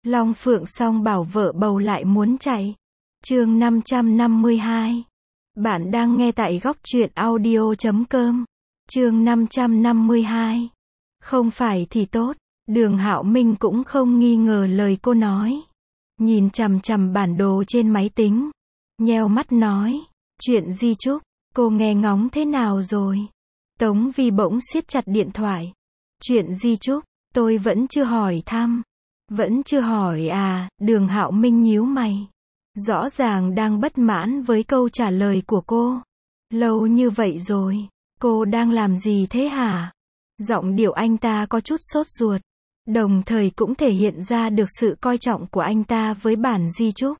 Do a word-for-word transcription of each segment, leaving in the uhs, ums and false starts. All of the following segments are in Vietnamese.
Long Phượng song bảo vợ bầu lại muốn chạy. Chương năm trăm năm mươi hai. Bạn đang nghe tại góc truyện audio chấm com. Chương năm trăm năm mươi hai. Không phải thì tốt. Đường Hạo Minh cũng không nghi ngờ lời cô nói. Nhìn chằm chằm bản đồ trên máy tính, nheo mắt nói, chuyện di chúc, cô nghe ngóng thế nào rồi? Tống Vi bỗng siết chặt điện thoại. Chuyện di chúc, tôi vẫn chưa hỏi thăm. Vẫn chưa hỏi à? Đường Hạo Minh nhíu mày. Rõ ràng đang bất mãn với câu trả lời của cô. Lâu như vậy rồi, cô đang làm gì thế hả? Giọng điệu anh ta có chút sốt ruột, đồng thời cũng thể hiện ra được sự coi trọng của anh ta với bản di chúc.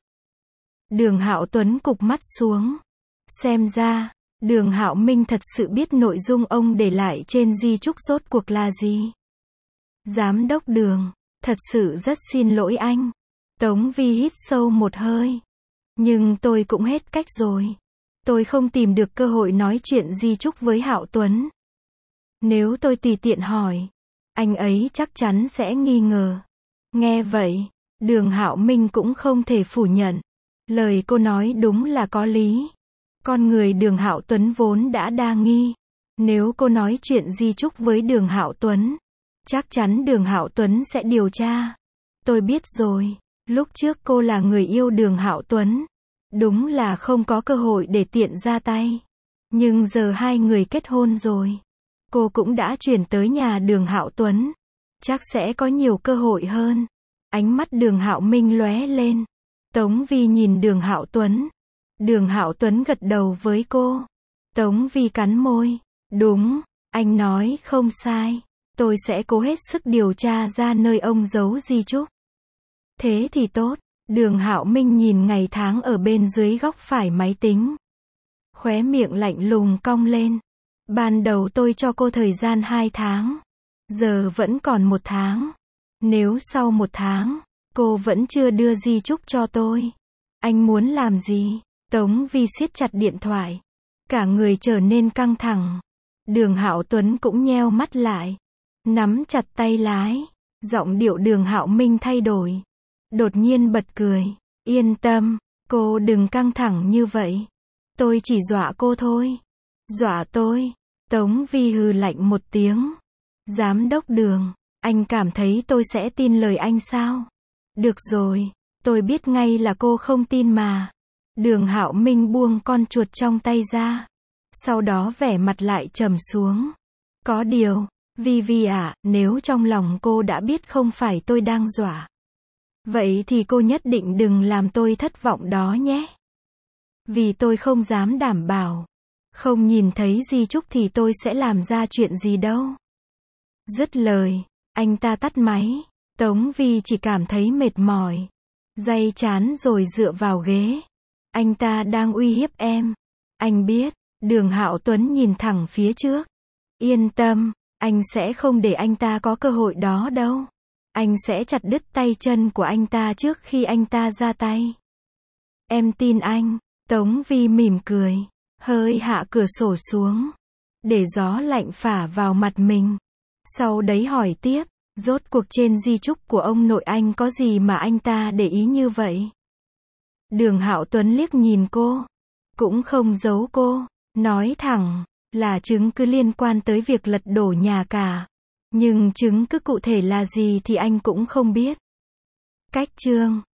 Đường Hạo Tuấn cụp mắt xuống. Xem ra, Đường Hạo Minh thật sự biết nội dung ông để lại trên di chúc rốt cuộc là gì. Giám đốc Đường, thật sự rất xin lỗi anh. Tống Vi hít sâu một hơi. Nhưng tôi cũng hết cách rồi. Tôi không tìm được cơ hội nói chuyện di chúc với Hạo Tuấn. Nếu tôi tùy tiện hỏi, anh ấy chắc chắn sẽ nghi ngờ. Nghe vậy, Đường Hạo Minh cũng không thể phủ nhận. Lời cô nói đúng là có lý. Con người Đường Hạo Tuấn vốn đã đa nghi. Nếu cô nói chuyện di chúc với Đường Hạo Tuấn, chắc chắn Đường Hạo Tuấn sẽ điều tra. Tôi biết rồi, lúc trước cô là người yêu Đường Hạo Tuấn. Đúng là không có cơ hội để tiện ra tay. Nhưng giờ hai người kết hôn rồi. Cô cũng đã chuyển tới nhà Đường Hạo Tuấn. Chắc sẽ có nhiều cơ hội hơn. Ánh mắt Đường Hạo Minh lóe lên. Tống Vi nhìn Đường Hạo Tuấn. Đường Hạo Tuấn gật đầu với cô. Tống Vi cắn môi. Đúng, anh nói không sai. Tôi sẽ cố hết sức điều tra ra nơi ông giấu di chúc. Thế thì tốt. Đường Hạo Minh nhìn ngày tháng ở bên dưới góc phải máy tính. Khóe miệng lạnh lùng cong lên. Ban đầu tôi cho cô thời gian hai tháng. Giờ vẫn còn một tháng. Nếu sau một tháng, cô vẫn chưa đưa di chúc cho tôi, anh muốn làm gì? Tống Vi siết chặt điện thoại. Cả người trở nên căng thẳng. Đường Hạo Tuấn cũng nheo mắt lại. Nắm chặt tay lái. Giọng điệu Đường Hạo Minh thay đổi. Đột nhiên bật cười. Yên tâm, cô đừng căng thẳng như vậy. Tôi chỉ dọa cô thôi. Dọa tôi? Tống Vi hừ lạnh một tiếng. Giám đốc Đường, anh cảm thấy tôi sẽ tin lời anh sao? Được rồi, tôi biết ngay là cô không tin mà. Đường Hạo Minh buông con chuột trong tay ra. Sau đó vẻ mặt lại trầm xuống. Có điều, Vi Vi à, nếu trong lòng cô đã biết không phải tôi đang dọa, vậy thì cô nhất định đừng làm tôi thất vọng đó nhé. Vì tôi không dám đảm bảo. Không nhìn thấy di chúc thì tôi sẽ làm ra chuyện gì đâu. Dứt lời, anh ta tắt máy. Tống Vi chỉ cảm thấy mệt mỏi. Day chán rồi dựa vào ghế. Anh ta đang uy hiếp em. Anh biết. Đường Hạo Tuấn nhìn thẳng phía trước. Yên tâm, anh sẽ không để anh ta có cơ hội đó đâu. Anh sẽ chặt đứt tay chân của anh ta trước khi anh ta ra tay. Em tin anh. Tống Vi mỉm cười, hơi hạ cửa sổ xuống, để gió lạnh phả vào mặt mình. Sau đấy hỏi tiếp, rốt cuộc trên di chúc của ông nội anh có gì mà anh ta để ý như vậy? Đường Hạo Tuấn liếc nhìn cô, cũng không giấu cô, nói thẳng, là chứng cứ liên quan tới việc lật đổ nhà cả. Nhưng chứng cứ cụ thể là gì thì anh cũng không biết. Cách chương